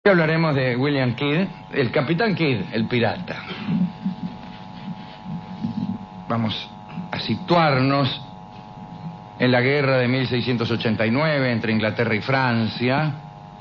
Hoy hablaremos de William Kidd, el Capitán Kidd, el pirata. Vamos a situarnos en la guerra de 1689 entre Inglaterra y Francia,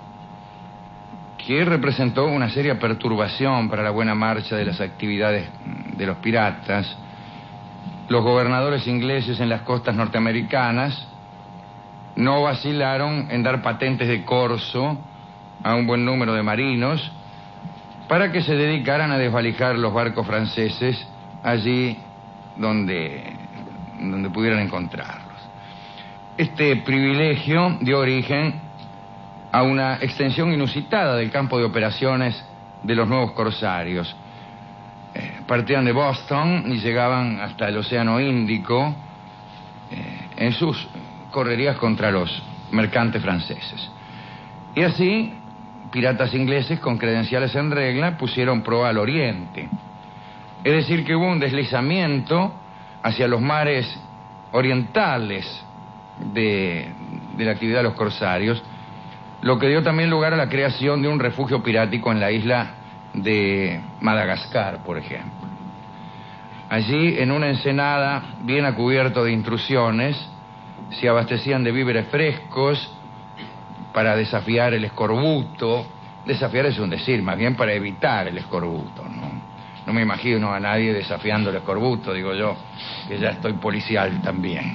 que representó una seria perturbación para la buena marcha de las actividades de los piratas. Los gobernadores ingleses en las costas norteamericanas no vacilaron en dar patentes de corso a un buen número de marinos para que se dedicaran a desvalijar los barcos franceses allí donde pudieran encontrarlos. Este privilegio dio origen a una extensión inusitada del campo de operaciones de los nuevos corsarios. Partían de Boston y llegaban hasta el Océano Índico en sus correrías contra los mercantes franceses. Y así, piratas ingleses con credenciales en regla pusieron proa al oriente. Es decir, que hubo un deslizamiento hacia los mares orientales de la actividad de los corsarios, lo que dio también lugar a la creación de un refugio pirático en la isla de Madagascar, por ejemplo. Allí, en una ensenada bien a cubierto de intrusiones, se abastecían de víveres frescos para desafiar el escorbuto. Desafiar es un decir, más bien para evitar el escorbuto, ¿no? No me imagino a nadie desafiando el escorbuto, digo yo, que ya estoy policial también.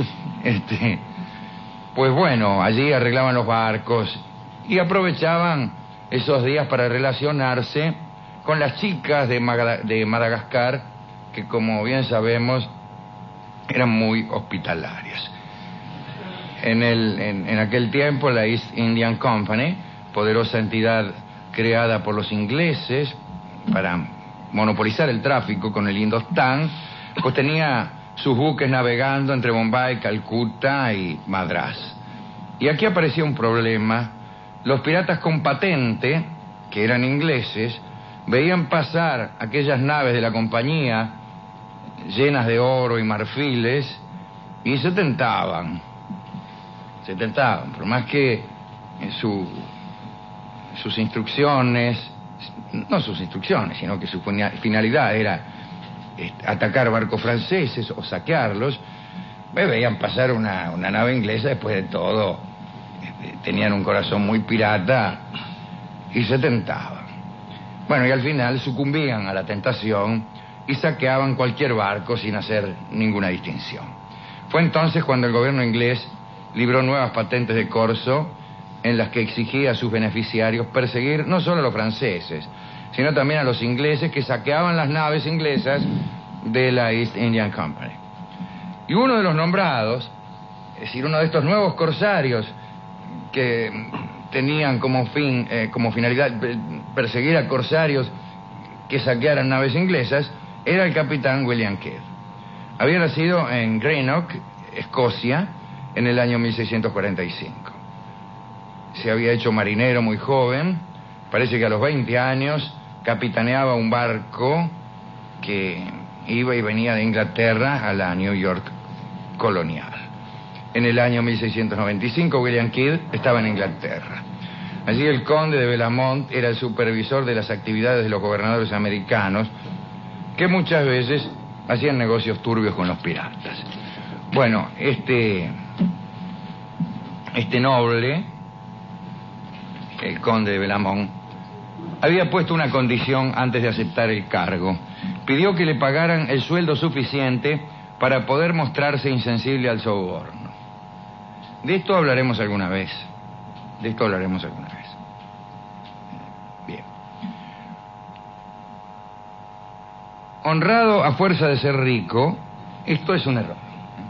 Pues bueno, allí arreglaban los barcos y aprovechaban esos días para relacionarse con las chicas de Madagascar, que como bien sabemos eran muy hospitalarias. En aquel tiempo la East India Company, poderosa entidad creada por los ingleses para monopolizar el tráfico con el Indostán, pues tenía sus buques navegando entre Bombay, Calcuta y Madrás. Y aquí aparecía un problema. Los piratas con patente, que eran ingleses, veían pasar aquellas naves de la compañía llenas de oro y marfiles y se tentaban, por más que sus instrucciones, no sus instrucciones, sino que su finalidad era atacar barcos franceses o saquearlos, veían pasar una nave inglesa. Después de todo, tenían un corazón muy pirata y se tentaban. Bueno, y al final sucumbían a la tentación y saqueaban cualquier barco sin hacer ninguna distinción. Fue entonces cuando el gobierno inglés libró nuevas patentes de corso en las que exigía a sus beneficiarios perseguir no solo a los franceses, sino también a los ingleses que saqueaban las naves inglesas de la East India Company. Y uno de los nombrados, es decir, uno de estos nuevos corsarios que tenían como finalidad perseguir a corsarios que saquearan naves inglesas, era el capitán William Kidd. Había nacido en Greenock, Escocia, en el año 1645. Se había hecho marinero muy joven. Parece que a los 20 años capitaneaba un barco que iba y venía de Inglaterra a la New York colonial. En el año 1695 William Kidd estaba en Inglaterra. Allí el conde de Bellamont era el supervisor de las actividades de los gobernadores americanos, que muchas veces hacían negocios turbios con los piratas. Bueno, este noble, el conde de Bellamont, había puesto una condición antes de aceptar el cargo. Pidió que le pagaran el sueldo suficiente para poder mostrarse insensible al soborno. De esto hablaremos alguna vez. Bien. Honrado a fuerza de ser rico, esto es un error.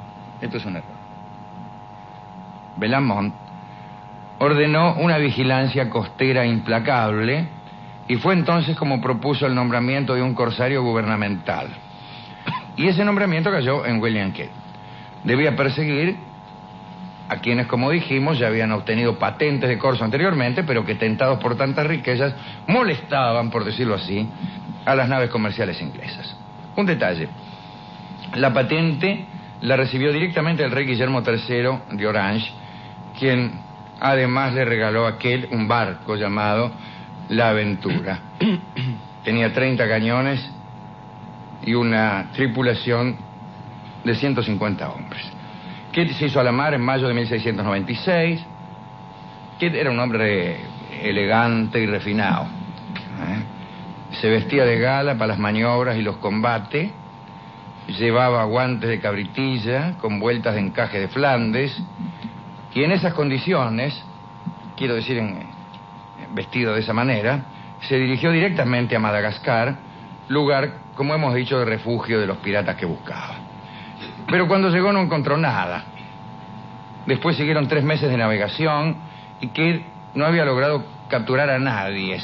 Bellamont ordenó una vigilancia costera implacable y fue entonces como propuso el nombramiento de un corsario gubernamental. Y ese nombramiento cayó en William Kidd. Debía perseguir a quienes, como dijimos, ya habían obtenido patentes de corso anteriormente, pero que, tentados por tantas riquezas, molestaban, por decirlo así, a las naves comerciales inglesas. Un detalle: la patente la recibió directamente el rey Guillermo III de Orange, quien además le regaló a Kidd un barco llamado la aventura. Tenía 30 cañones y una tripulación de 150 hombres. Kidd se hizo a la mar en mayo de 1696. Kidd era un hombre elegante y refinado. Se vestía de gala para las maniobras y los combates. Llevaba guantes de cabritilla con vueltas de encaje de Flandes. Y en esas condiciones, quiero decir, vestido de esa manera, se dirigió directamente a Madagascar, lugar, como hemos dicho, de refugio de los piratas que buscaba. Pero cuando llegó no encontró nada. Después siguieron 3 meses de navegación y Kidd no había logrado capturar a nadie.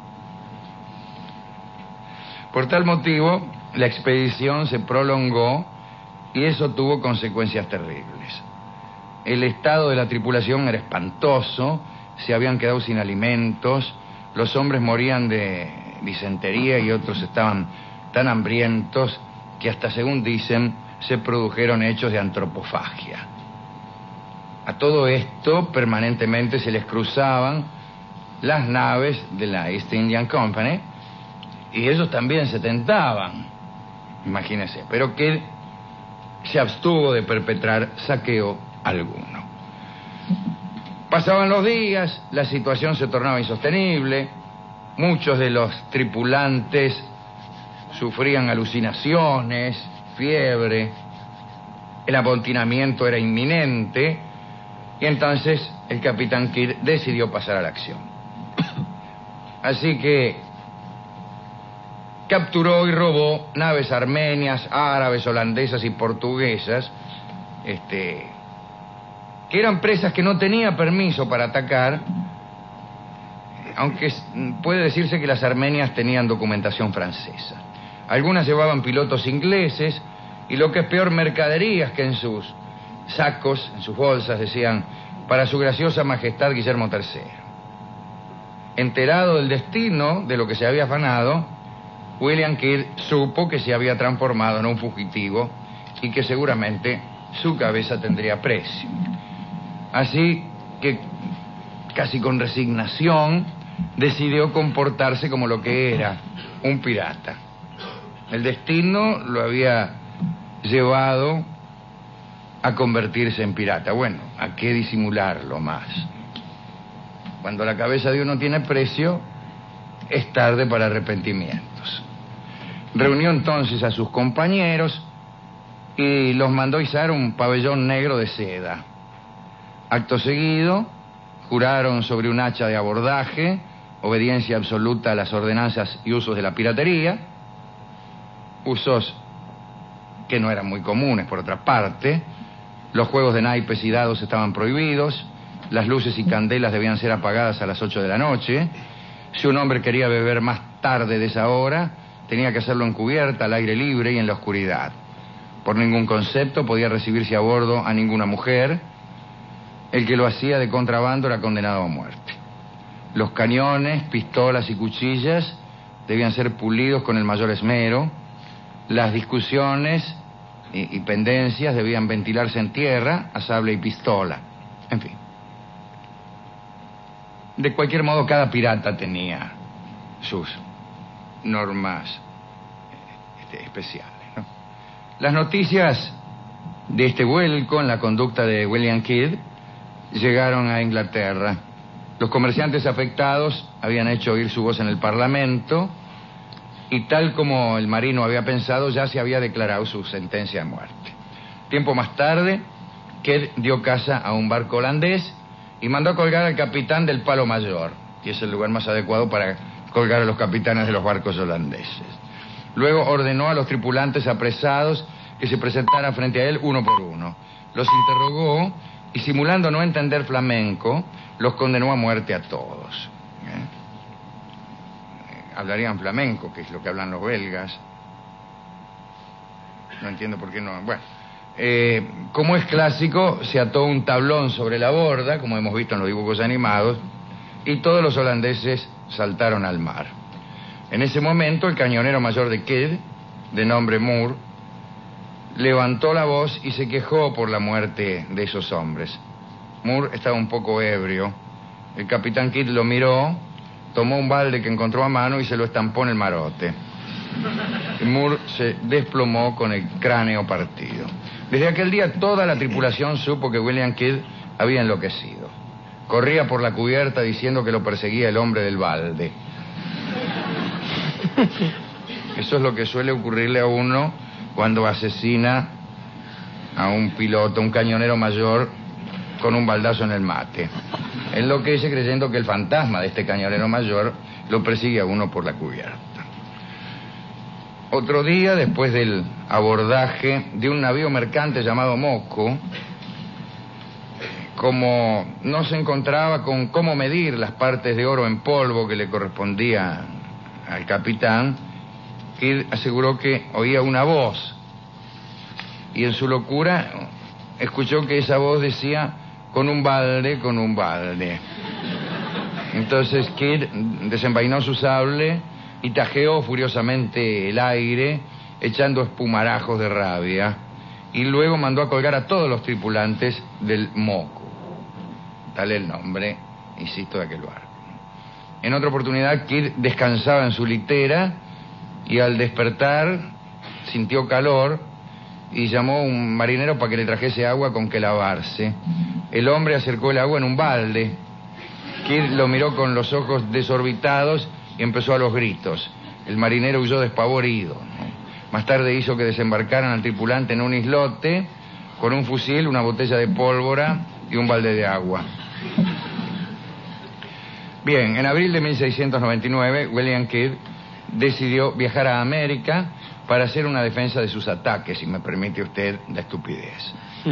Por tal motivo, la expedición se prolongó y eso tuvo consecuencias terribles. El estado de la tripulación era espantoso, se habían quedado sin alimentos, los hombres morían de disentería y otros estaban tan hambrientos que hasta, según dicen, se produjeron hechos de antropofagia. A todo esto permanentemente se les cruzaban las naves de la East Indian Company y ellos también se tentaban, imagínense, pero que se abstuvo de perpetrar saqueo alguno. Pasaban los días, la situación se tornaba insostenible, muchos de los tripulantes sufrían alucinaciones, fiebre, el amotinamiento era inminente y entonces el capitán Kidd decidió pasar a la acción. Así que capturó y robó naves armenias, árabes, holandesas y portuguesas, que eran presas que no tenía permiso para atacar, aunque puede decirse que las armenias tenían documentación francesa. Algunas llevaban pilotos ingleses y, lo que es peor, mercaderías que en sus sacos, en sus bolsas, decían: para su graciosa majestad Guillermo III. Enterado del destino de lo que se había afanado, William Kidd supo que se había transformado en un fugitivo y que seguramente su cabeza tendría precio. Así que, casi con resignación, decidió comportarse como lo que era, un pirata. El destino lo había llevado a convertirse en pirata. Bueno, ¿a qué disimularlo más? Cuando la cabeza de uno tiene precio, es tarde para arrepentimientos. Reunió entonces a sus compañeros y los mandó izar un pabellón negro de seda. Acto seguido, juraron sobre un hacha de abordaje, obediencia absoluta a las ordenanzas y usos de la piratería, usos que no eran muy comunes por otra parte. Los juegos de naipes y dados estaban prohibidos, las luces y candelas debían ser apagadas a las 8 de la noche. Si un hombre quería beber más tarde de esa hora, tenía que hacerlo en cubierta, al aire libre y en la oscuridad. Por ningún concepto podía recibirse a bordo a ninguna mujer. El que lo hacía de contrabando era condenado a muerte. Los cañones, pistolas y cuchillas debían ser pulidos con el mayor esmero. Las discusiones y pendencias debían ventilarse en tierra, a sable y pistola. En fin. De cualquier modo, cada pirata tenía sus normas especiales, ¿no? Las noticias de este vuelco en la conducta de William Kidd llegaron a Inglaterra. Los comerciantes afectados habían hecho oír su voz en el Parlamento y, tal como el marino había pensado, ya se había declarado su sentencia de muerte. Tiempo más tarde, Kidd dio caza a un barco holandés y mandó a colgar al capitán del Palo Mayor, que es el lugar más adecuado para colgar a los capitanes de los barcos holandeses. Luego ordenó a los tripulantes apresados que se presentaran frente a él uno por uno. Los interrogó y, simulando no entender flamenco, los condenó a muerte a todos. Hablarían flamenco, que es lo que hablan los belgas. No entiendo por qué no. Bueno, como es clásico, se ató un tablón sobre la borda, como hemos visto en los dibujos animados, y todos los holandeses saltaron al mar. En ese momento, el cañonero mayor de Kidd, de nombre Moore, levantó la voz y se quejó por la muerte de esos hombres. Moore estaba un poco ebrio. El capitán Kidd lo miró, tomó un balde que encontró a mano y se lo estampó en el marote. Moore se desplomó con el cráneo partido. Desde aquel día toda la tripulación supo que William Kidd había enloquecido. Corría por la cubierta diciendo que lo perseguía el hombre del balde. Eso es lo que suele ocurrirle a uno cuando asesina a un piloto, un cañonero mayor, con un baldazo en el mate. Enloquece creyendo que el fantasma de este cañonero mayor lo persigue a uno por la cubierta. Otro día, después del abordaje de un navío mercante llamado Moco, como no se encontraba con cómo medir las partes de oro en polvo que le correspondía al capitán, Kidd aseguró que oía una voz. Y en su locura escuchó que esa voz decía: con un balde, con un balde. Entonces Kidd desenvainó su sable y tajeó furiosamente el aire, echando espumarajos de rabia. Y luego mandó a colgar a todos los tripulantes del Moco. Tal el nombre, insisto, de aquel barco. En otra oportunidad, Kidd descansaba en su litera y al despertar sintió calor y llamó a un marinero para que le trajese agua con que lavarse. El hombre acercó el agua en un balde. Kidd lo miró con los ojos desorbitados y empezó a los gritos. El marinero huyó despavorido, ¿no? Más tarde hizo que desembarcaran al tripulante en un islote con un fusil, una botella de pólvora y un balde de agua. Bien, en abril de 1699, William Kidd decidió viajar a América para hacer una defensa de sus ataques, si me permite usted la estupidez.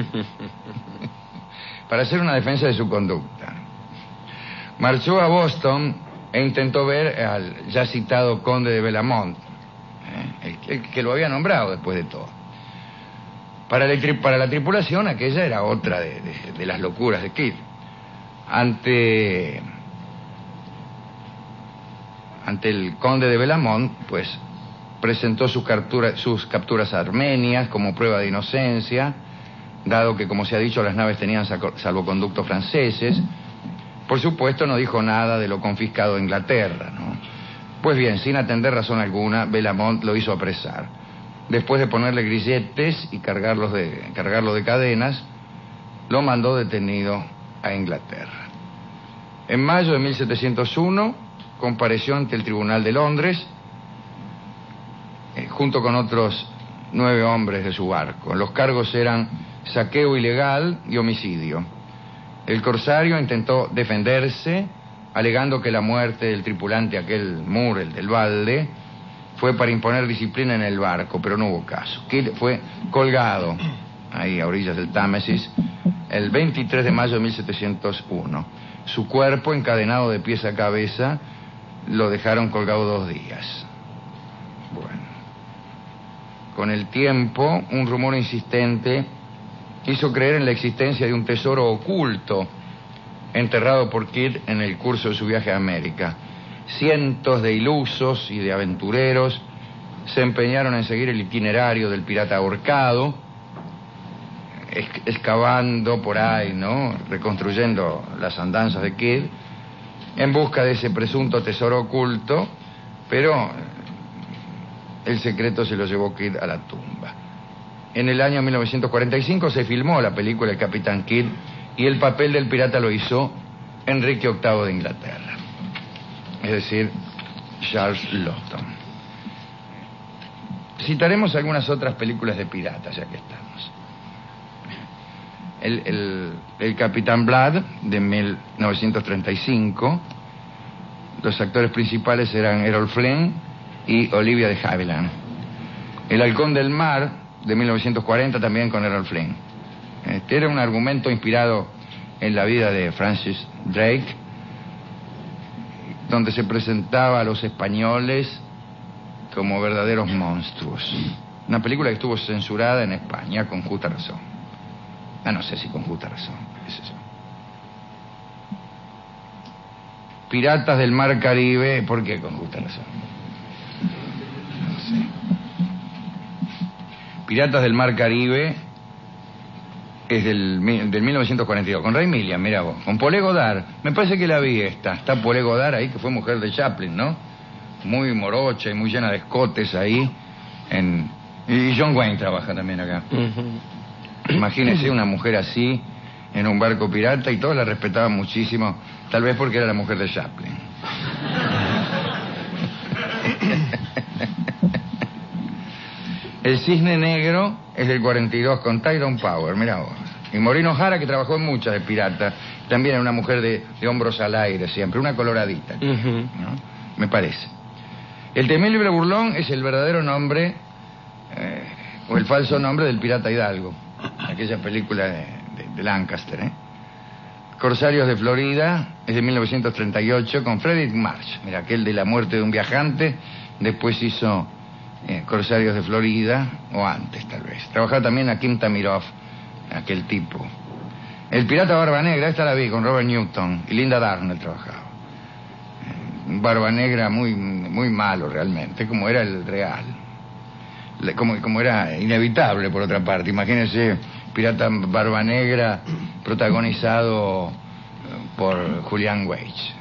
Para hacer una defensa de su conducta. Marchó a Boston e intentó ver al ya citado conde de Bellamont, el que lo había nombrado después de todo. Para la tripulación, aquella era otra de las locuras de Kidd. Ante el conde de Bellamont, pues presentó sus capturas armenias como prueba de inocencia, dado que, como se ha dicho, las naves tenían salvoconductos franceses. Por supuesto, no dijo nada de lo confiscado de Inglaterra, ¿no? Pues bien, sin atender razón alguna, Bellamont lo hizo apresar. Después de ponerle grilletes y cargarlo de cadenas, lo mandó detenido a Inglaterra. En mayo de 1701, compareció ante el Tribunal de Londres, junto con otros 9 hombres de su barco. Los cargos eran saqueo ilegal y homicidio. El corsario intentó defenderse, alegando que la muerte del tripulante, aquel Moore, el del balde, fue para imponer disciplina en el barco, pero no hubo caso. Kidd fue colgado ahí a orillas del Támesis el 23 de mayo de 1701. Su cuerpo, encadenado de pies a cabeza, lo dejaron colgado 2 días. Bueno, con el tiempo, un rumor insistente hizo creer en la existencia de un tesoro oculto enterrado por Kidd en el curso de su viaje a América. Cientos de ilusos y de aventureros se empeñaron en seguir el itinerario del pirata ahorcado, excavando por ahí, ¿no?, reconstruyendo las andanzas de Kidd en busca de ese presunto tesoro oculto, pero el secreto se lo llevó Kidd a la tumba. En el año 1945 se filmó la película El Capitán Kidd y el papel del pirata lo hizo Enrique VIII de Inglaterra, es decir, Charles Lawton. Citaremos algunas otras películas de piratas, ya que estamos. El Capitán Blood, de 1935. Los actores principales eran Errol Flynn y Olivia de Havilland. El Halcón del Mar, de 1940, también con Errol Flynn. Este era un argumento inspirado en la vida de Francis Drake, donde se presentaba a los españoles como verdaderos monstruos. Una película que estuvo censurada en España con justa razón. No sé si con justa razón, es eso. Piratas del Mar Caribe, ¿por qué con justa razón? No sé. Piratas del Mar Caribe es del 1942, con Ray Milland, mira vos, con Paulette Goddard. Me parece que la vi esta. Está Paulette Goddard ahí, que fue mujer de Chaplin, ¿no? Muy morocha y muy llena de escotes ahí. Y John Wayne trabaja también acá. Imagínese una mujer así en un barco pirata y todos la respetaban muchísimo, tal vez porque era la mujer de Chaplin. El Cisne Negro es del 42 con Tyrone Power, mirá vos. Y Maureen O'Hara, que trabajó en muchas de pirata, también era una mujer de hombros al aire siempre, una coloradita, ¿no? Me parece. El temible burlón es el verdadero nombre o el falso nombre del pirata Hidalgo, aquella película de Lancaster, ¿eh? Corsarios de Florida es de 1938 con Frederick March, mira, aquel de La muerte de un viajante, después hizo Corsarios de Florida, o antes tal vez. Trabajaba también a Kim Tamirov, aquel tipo. El pirata Barba Negra, esta la vi con Robert Newton y Linda Darnell trabajaba. Barba Negra muy malo realmente, como era el real. Como era inevitable por otra parte. Imagínense, pirata Barba Negra protagonizado por Julian Weich.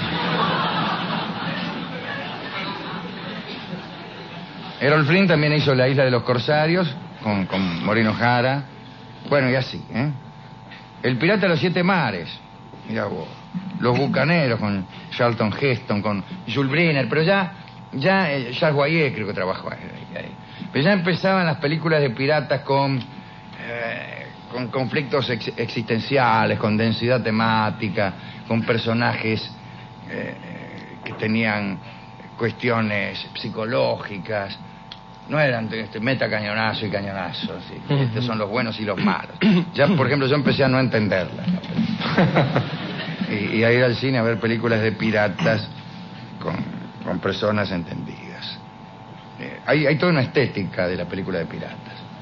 Errol Flynn también hizo La isla de los corsarios con Maureen O'Hara. Bueno, y así, ¿eh? El pirata de los siete mares, mirá vos. Los bucaneros con Charlton Heston, con Jules Brenner, pero ya Charles Boyer creo que trabajó ahí. Pero ya empezaban las películas de piratas con conflictos existenciales, con densidad temática, con personajes que tenían cuestiones psicológicas. No eran meta cañonazo y cañonazo, ¿sí? Estos son los buenos y los malos. Ya, por ejemplo, yo empecé a no entenderlas, ¿no? y a ir al cine a ver películas de piratas con personas entendidas. Hay toda una estética de la película de piratas.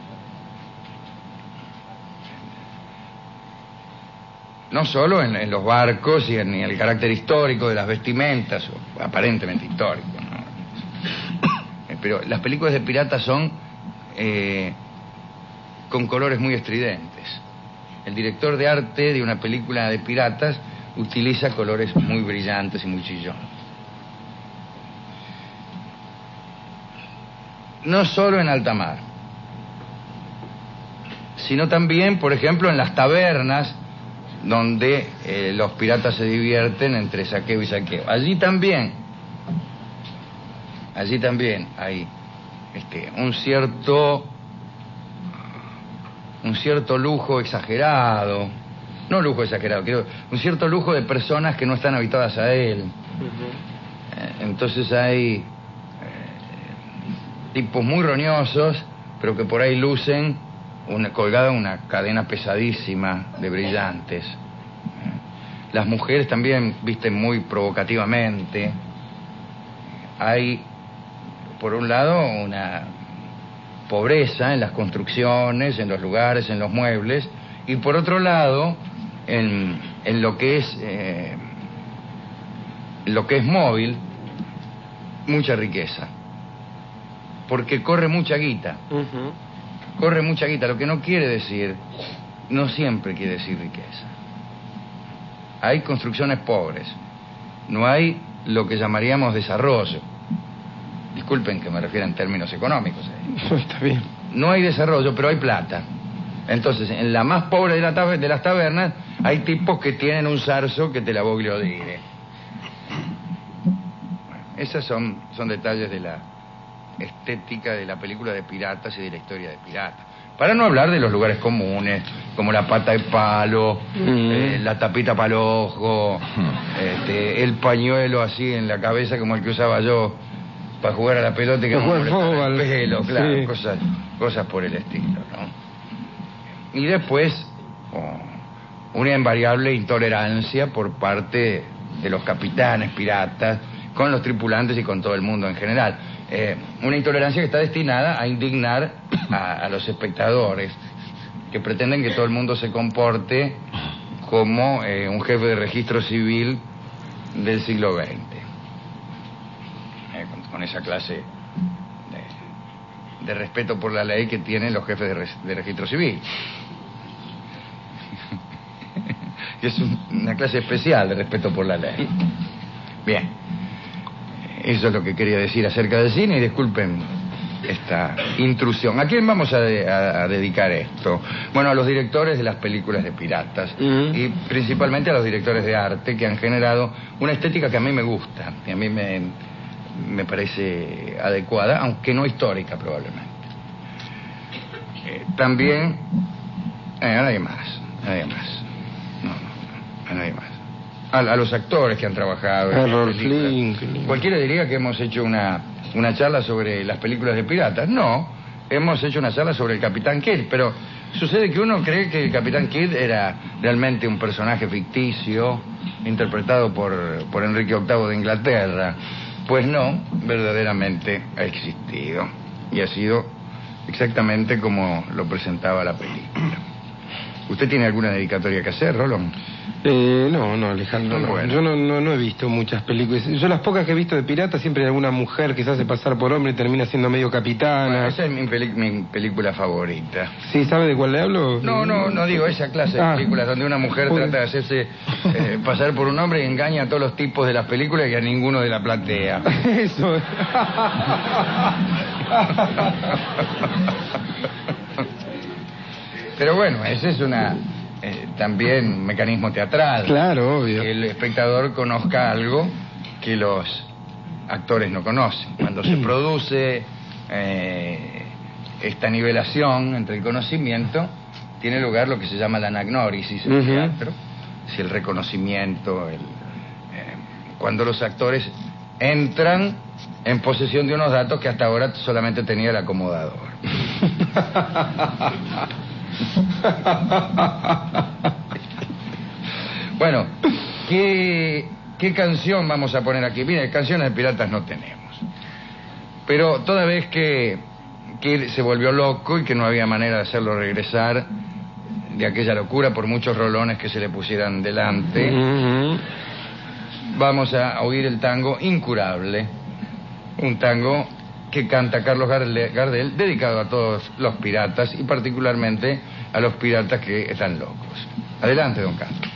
No solo en los barcos y en el carácter histórico de las vestimentas, o aparentemente histórico, ¿no? Pero las películas de piratas son con colores muy estridentes. El director de arte de una película de piratas utiliza colores muy brillantes y muy chillones. No solo en alta mar, sino también, por ejemplo, en las tabernas donde los piratas se divierten entre saqueo y saqueo. Allí también hay un cierto lujo exagerado, no lujo exagerado, un cierto lujo de personas que no están habituadas a él. Entonces hay tipos muy roñosos, pero que por ahí lucen colgada una cadena pesadísima de brillantes. Las mujeres también visten muy provocativamente. Hay, por un lado, una pobreza en las construcciones, en los lugares, en los muebles, y por otro lado, en lo que es móvil, mucha riqueza, porque corre mucha guita. Corre mucha guita, lo que no quiere decir, no siempre quiere decir riqueza. Hay construcciones pobres, no hay lo que llamaríamos desarrollo. Disculpen que me refiera en términos económicos. Está bien. No hay desarrollo, pero hay plata. Entonces, en la más pobre de las tabernas, hay tipos que tienen un zarzo que te la voglio dire. Bueno, esos son detalles de la estética de la película de piratas y de la historia de piratas. Para no hablar de los lugares comunes, como la pata de palo, la tapita para el ojo, el pañuelo así en la cabeza como el que usaba yo para jugar a la pelota y que no me molestara el pelo, claro, sí. Cosas por el estilo, ¿no? Y después una invariable intolerancia por parte de los capitanes piratas con los tripulantes y con todo el mundo en general. Una intolerancia que está destinada a indignar a los espectadores, que pretenden que todo el mundo se comporte como un jefe de registro civil del siglo XX, con esa clase de respeto por la ley que tienen los jefes de registro civil. que es una clase especial de respeto por la ley. Bien, eso es lo que quería decir acerca del cine, y disculpen esta intrusión. ¿A quién vamos a dedicar esto? Bueno, a los directores de las películas de piratas, y principalmente a los directores de arte que han generado una estética que a mí me gusta, que a mí me parece adecuada, aunque no histórica probablemente. También a nadie más, a nadie más. A los actores que han trabajado en las películas. Cualquiera diría que hemos hecho una charla sobre las películas de piratas. No, hemos hecho una charla sobre el Capitán Kidd, pero sucede que uno cree que el Capitán Kidd era realmente un personaje ficticio interpretado por Enrique VIII de Inglaterra. Pues no, verdaderamente ha existido y ha sido exactamente como lo presentaba la película. ¿Usted tiene alguna dedicatoria que hacer, Rolón? No, Alejandro, no. Bueno. Yo no he visto muchas películas. Yo las pocas que he visto de piratas siempre hay alguna mujer que se hace pasar por hombre y termina siendo medio capitana. Bueno, esa es mi película favorita. ¿Sí sabe de cuál le hablo? No digo esa clase de películas donde una mujer trata de hacerse pasar por un hombre y engaña a todos los tipos de las películas y a ninguno de la platea. Eso. Pero bueno, ese es también un mecanismo teatral. Claro, obvio. Que el espectador conozca algo que los actores no conocen. Cuando se produce esta nivelación entre el conocimiento, tiene lugar lo que se llama la anagnórisis en el teatro. Es el reconocimiento, cuando los actores entran en posesión de unos datos que hasta ahora solamente tenía el acomodador. Bueno, ¿qué canción vamos a poner aquí? Mire, canciones de piratas no tenemos. Pero toda vez que se volvió loco y que no había manera de hacerlo regresar de aquella locura por muchos rolones que se le pusieran delante, vamos a oír el tango Incurable, un tango que canta Carlos Gardel, dedicado a todos los piratas y particularmente a los piratas que están locos. Adelante, don Carlos.